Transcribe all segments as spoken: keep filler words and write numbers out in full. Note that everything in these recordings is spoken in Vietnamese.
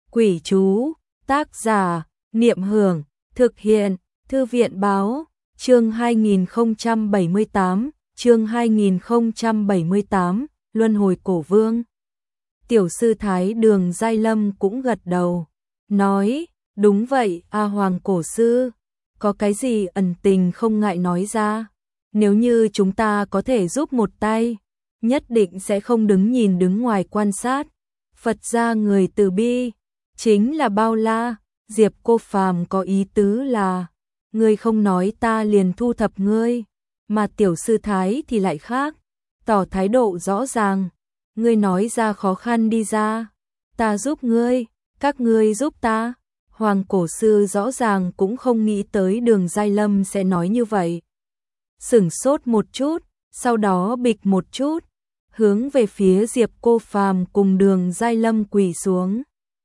Quỷ chú, tác giả, Niệm Hưởng, thực hiện, Thư viện Báo, chương hai nghìn không trăm bảy mươi tám, chương hai nghìn không trăm bảy mươi tám, Luân hồi cổ vương. Tiểu sư Thái Đường Giai Lâm cũng gật đầu, nói, đúng vậy, A Hoàng cổ sư, có cái gì ẩn tình không ngại nói ra, nếu như chúng ta có thể giúp một tay, nhất định sẽ không đứng nhìn đứng ngoài quan sát. Phật gia người từ bi, chính là bao la. Diệp Cô Phàm có ý tứ là, ngươi không nói ta liền thu thập ngươi, mà tiểu sư Thái thì lại khác, tỏ thái độ rõ ràng, ngươi nói ra khó khăn đi ra, ta giúp ngươi, các ngươi giúp ta. Hoàng cổ sư rõ ràng cũng không nghĩ tới Đường Giai Lâm sẽ nói như vậy. Sửng sốt một chút, sau đó bịch một chút, hướng về phía Diệp Cô Phàm cùng Đường Giai Lâm quỳ xuống.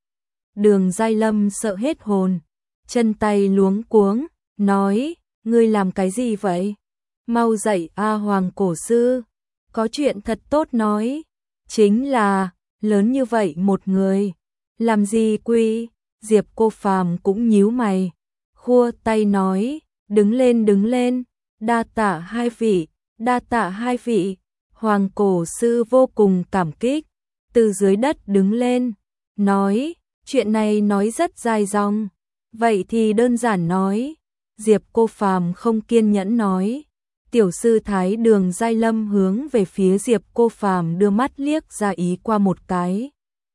Đường Giai Lâm sợ hết hồn, chân tay luống cuống, nói, ngươi làm cái gì vậy? Mau dậy A Hoàng cổ sư, có chuyện thật tốt nói, chính là, lớn như vậy một người, làm gì quỳ? Diệp Cô Phàm cũng nhíu mày, khua tay nói, đứng lên đứng lên, đa tạ hai vị, đa tạ hai vị. Hoàng cổ sư vô cùng cảm kích, từ dưới đất đứng lên, nói, chuyện này nói rất dài dòng, vậy thì đơn giản nói. Diệp Cô Phàm không kiên nhẫn nói. Tiểu sư Thái Đường Giai Lâm hướng về phía Diệp Cô Phàm đưa mắt liếc ra ý qua một cái,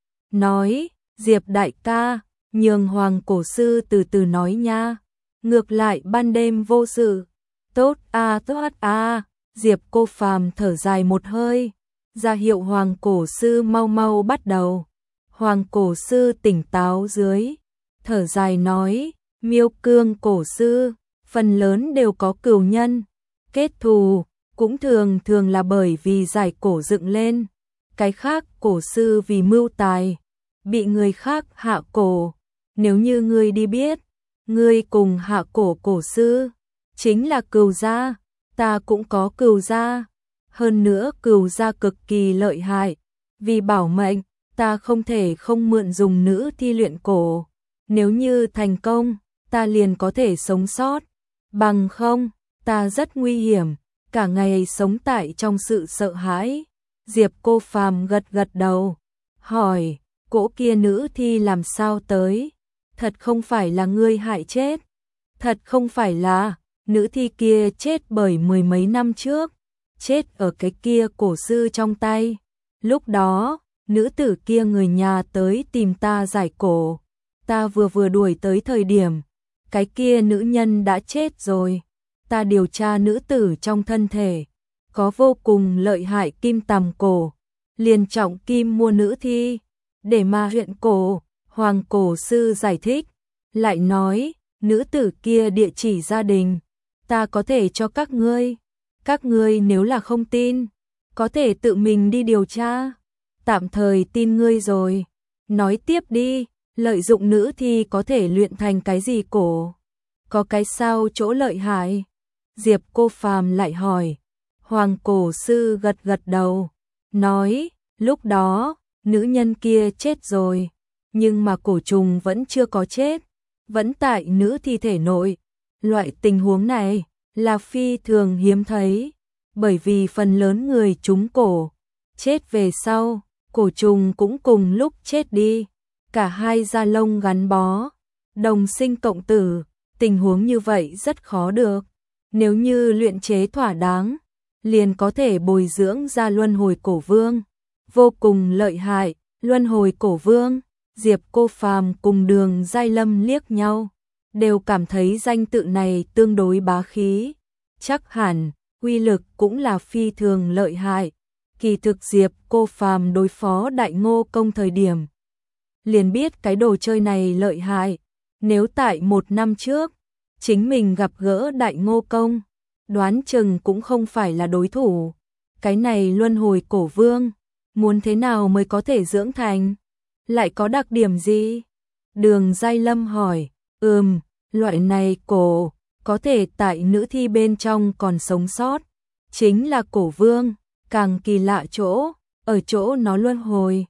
nói, Diệp đại ca, nhường Hoàng cổ sư từ từ nói nha, ngược lại ban đêm vô sự. Tốt a, tốt a. Diệp Cô Phàm thở dài một hơi, ra hiệu Hoàng cổ sư mau mau bắt đầu. Hoàng cổ sư tỉnh táo dưới, thở dài nói, Miêu Cương cổ sư, phần lớn đều có cừu nhân, kết thù, cũng thường thường là bởi vì giải cổ dựng lên, cái khác cổ sư vì mưu tài, bị người khác hạ cổ, nếu như ngươi đi biết, ngươi cùng hạ cổ cổ sư, chính là cừu gia. Ta cũng có cừu gia, hơn nữa cừu gia cực kỳ lợi hại, vì bảo mệnh, ta không thể không mượn dùng nữ thi luyện cổ, nếu như thành công, ta liền có thể sống sót, bằng không, ta rất nguy hiểm, cả ngày sống tại trong sự sợ hãi. Diệp Cô Phàm gật gật đầu, hỏi, cỗ kia nữ thi làm sao tới, thật không phải là ngươi hại chết, thật không phải là. Nữ thi kia chết bởi mười mấy năm trước, chết ở cái kia cổ sư trong tay. Lúc đó, nữ tử kia người nhà tới tìm ta giải cổ. Ta vừa vừa đuổi tới thời điểm, cái kia nữ nhân đã chết rồi. Ta điều tra nữ tử trong thân thể, có vô cùng lợi hại kim tằm cổ. Liền trọng kim mua nữ thi, để mà huyện cổ. Hoàng cổ sư giải thích, lại nói, nữ tử kia địa chỉ gia đình. Ta có thể cho các ngươi, các ngươi nếu là không tin, có thể tự mình đi điều tra, tạm thời tin ngươi rồi. Nói tiếp đi, lợi dụng nữ thi có thể luyện thành cái gì cổ? Có cái sao chỗ lợi hại? Diệp Cô Phàm lại hỏi. Hoàng cổ sư gật gật đầu, nói, lúc đó, nữ nhân kia chết rồi, nhưng mà cổ trùng vẫn chưa có chết, vẫn tại nữ thi thể nội. Loại tình huống này là phi thường hiếm thấy, bởi vì phần lớn người trúng cổ, chết về sau, cổ trùng cũng cùng lúc chết đi, cả hai da lông gắn bó, đồng sinh cộng tử, tình huống như vậy rất khó được. Nếu như luyện chế thỏa đáng, liền có thể bồi dưỡng ra luân hồi cổ vương, vô cùng lợi hại. Luân hồi cổ vương. Diệp Cô Phàm cùng Đường Giai Lâm liếc nhau, đều cảm thấy danh tự này tương đối bá khí, chắc hẳn uy lực cũng là phi thường lợi hại. Kỳ thực Diệp Cô Phàm đối phó Đại Ngô Công thời điểm, liền biết cái đồ chơi này lợi hại. Nếu tại một năm trước, chính mình gặp gỡ Đại Ngô Công, đoán chừng cũng không phải là đối thủ. Cái này luân hồi cổ vương, muốn thế nào mới có thể dưỡng thành? Lại có đặc điểm gì? Đường Giai Lâm hỏi. Ừm, loại này cổ, có thể tại nữ thi bên trong còn sống sót, chính là cổ vương. Càng kỳ lạ chỗ, ở chỗ nó luân hồi.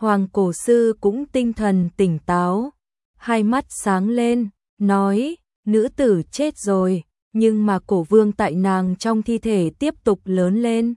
Hoàng cổ sư cũng tinh thần tỉnh táo, hai mắt sáng lên, nói, nữ tử chết rồi, nhưng mà cổ vương tại nàng trong thi thể tiếp tục lớn lên.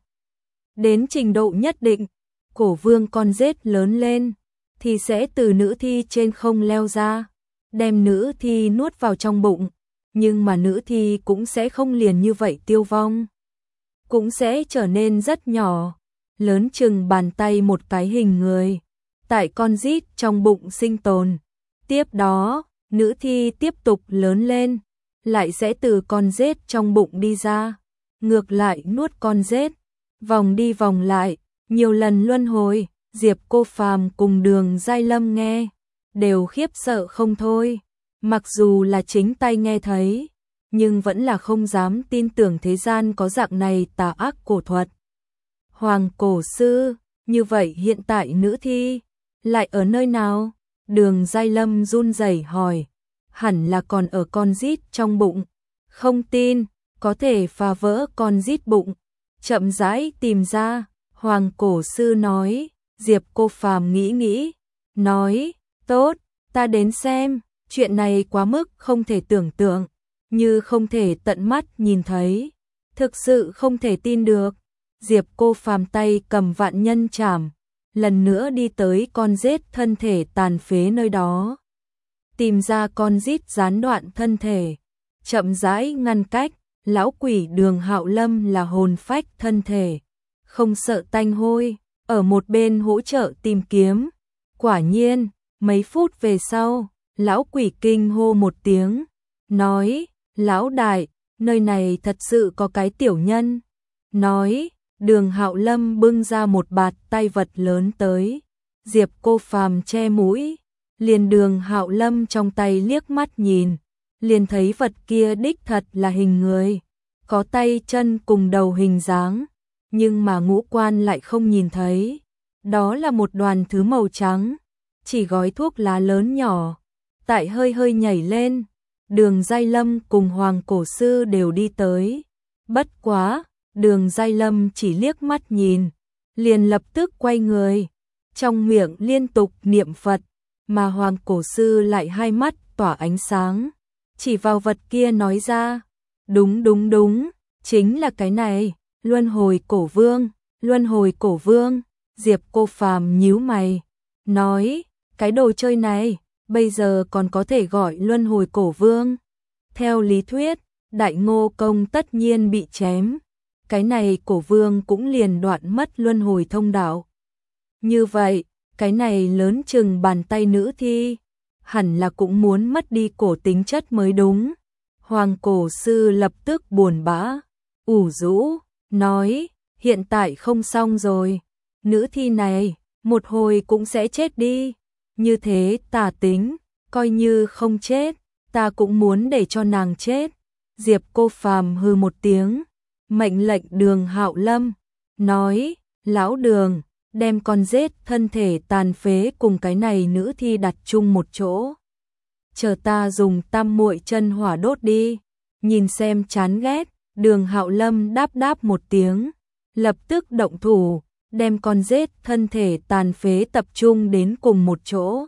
Đến trình độ nhất định, cổ vương con rết lớn lên, thì sẽ từ nữ thi trên không leo ra, đem nữ thi nuốt vào trong bụng, nhưng mà nữ thi cũng sẽ không liền như vậy tiêu vong. Cũng sẽ trở nên rất nhỏ, lớn chừng bàn tay một cái hình người, tại con rít trong bụng sinh tồn. Tiếp đó, nữ thi tiếp tục lớn lên, lại sẽ từ con rết trong bụng đi ra, ngược lại nuốt con rết, vòng đi vòng lại, nhiều lần luân hồi. Diệp Cô Phàm cùng Đường Giai Lâm nghe, đều khiếp sợ không thôi, mặc dù là chính tay nghe thấy, nhưng vẫn là không dám tin tưởng thế gian có dạng này tà ác cổ thuật. Hoàng cổ sư, như vậy hiện tại nữ thi, lại ở nơi nào? Đường Giai Lâm run rẩy hỏi, hẳn là còn ở con rít trong bụng, không tin, có thể phá vỡ con rít bụng, chậm rãi tìm ra. Hoàng cổ sư nói. Diệp Cô Phàm nghĩ nghĩ, nói, tốt, ta đến xem, chuyện này quá mức không thể tưởng tượng, như không thể tận mắt nhìn thấy, thực sự không thể tin được. Diệp Cô Phàm tay cầm vạn nhân trảm, lần nữa đi tới con rết thân thể tàn phế nơi đó, tìm ra con rít gián đoạn thân thể, chậm rãi ngăn cách. Lão quỷ Đường Hạo Lâm là hồn phách thân thể, không sợ tanh hôi, ở một bên hỗ trợ tìm kiếm. Quả nhiên, mấy phút về sau, lão quỷ kinh hô một tiếng, nói, lão đại, nơi này thật sự có cái tiểu nhân. Nói, Đường Hạo Lâm bưng ra một bạt tay vật lớn tới, Diệp Cô Phàm che mũi, liền Đường Hạo Lâm trong tay liếc mắt nhìn, liền thấy vật kia đích thật là hình người, có tay chân cùng đầu hình dáng, nhưng mà ngũ quan lại không nhìn thấy. Đó là một đoàn thứ màu trắng, chỉ gói thuốc lá lớn nhỏ, tại hơi hơi nhảy lên. Đường Giai Lâm cùng Hoàng cổ sư đều đi tới. Bất quá, Đường Giai Lâm chỉ liếc mắt nhìn, liền lập tức quay người, trong miệng liên tục niệm Phật, mà Hoàng cổ sư lại hai mắt tỏa ánh sáng, chỉ vào vật kia nói ra, đúng đúng đúng, chính là cái này, luân hồi cổ vương, luân hồi cổ vương. Diệp Cô Phàm nhíu mày, nói, cái đồ chơi này, bây giờ còn có thể gọi luân hồi cổ vương. Theo lý thuyết, Đại Ngô Công tất nhiên bị chém, cái này cổ vương cũng liền đoạn mất luân hồi thông đạo. Như vậy, cái này lớn chừng bàn tay nữ thi, hẳn là cũng muốn mất đi cổ tính chất mới đúng. Hoàng cổ sư lập tức buồn bã, ủ rũ, nói, hiện tại không xong rồi. Nữ thi này, một hồi cũng sẽ chết đi. Như thế tà tính, coi như không chết, ta cũng muốn để cho nàng chết. Diệp Cô Phàm hừ một tiếng, mệnh lệnh Đường Hạo Lâm, nói, lão Đường, đem con rết thân thể tàn phế cùng cái này nữ thi đặt chung một chỗ. Chờ ta dùng tam muội chân hỏa đốt đi, nhìn xem chán ghét. Đường Hạo Lâm đáp đáp một tiếng, lập tức động thủ, đem con rết thân thể tàn phế tập trung đến cùng một chỗ.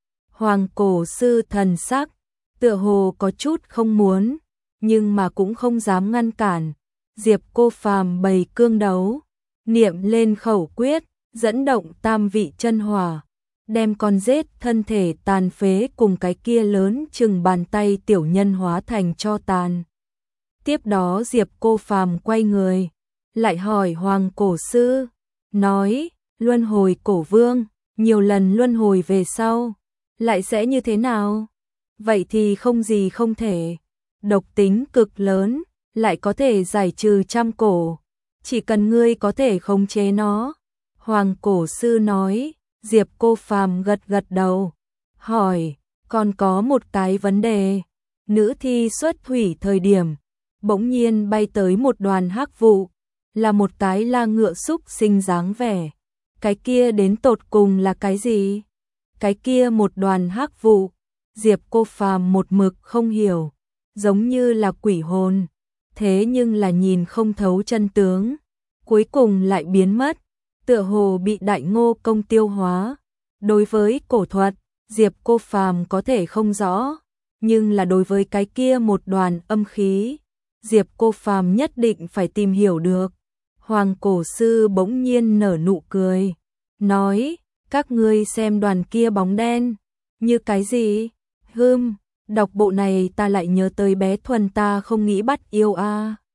Hoàng cổ sư thần sắc, tựa hồ có chút không muốn, nhưng mà cũng không dám ngăn cản. Diệp Cô Phàm bày cương đấu, niệm lên khẩu quyết, dẫn động tam vị chân hỏa, đem con rết thân thể tàn phế cùng cái kia lớn chừng bàn tay tiểu nhân hóa thành tro tàn. Tiếp đó Diệp Cô Phàm quay người, lại hỏi Hoàng cổ sư, nói, luân hồi cổ vương, nhiều lần luân hồi về sau, lại sẽ như thế nào? Vậy thì không gì không thể, độc tính cực lớn, lại có thể giải trừ trăm cổ, chỉ cần ngươi có thể khống chế nó. Hoàng cổ sư nói. Diệp Cô Phàm gật gật đầu, hỏi, còn có một cái vấn đề. Nữ thi xuất thủy thời điểm, bỗng nhiên bay tới một đoàn hắc vụ, là một cái la ngựa xúc sinh dáng vẻ. Cái kia đến tột cùng là cái gì? Cái kia một đoàn hắc vụ, Diệp Cô Phàm một mực không hiểu, giống như là quỷ hồn, thế nhưng là nhìn không thấu chân tướng, cuối cùng lại biến mất, tựa hồ bị Đại Ngô Công tiêu hóa. Đối với cổ thuật, Diệp Cô Phàm có thể không rõ, nhưng là đối với cái kia một đoàn âm khí, Diệp Cô Phàm nhất định phải tìm hiểu được. Hoàng cổ sư bỗng nhiên nở nụ cười, nói, các ngươi xem đoàn kia bóng đen, như cái gì? Hừm, đọc bộ này ta lại nhớ tới bé Thuần ta không nghĩ bắt yêu a.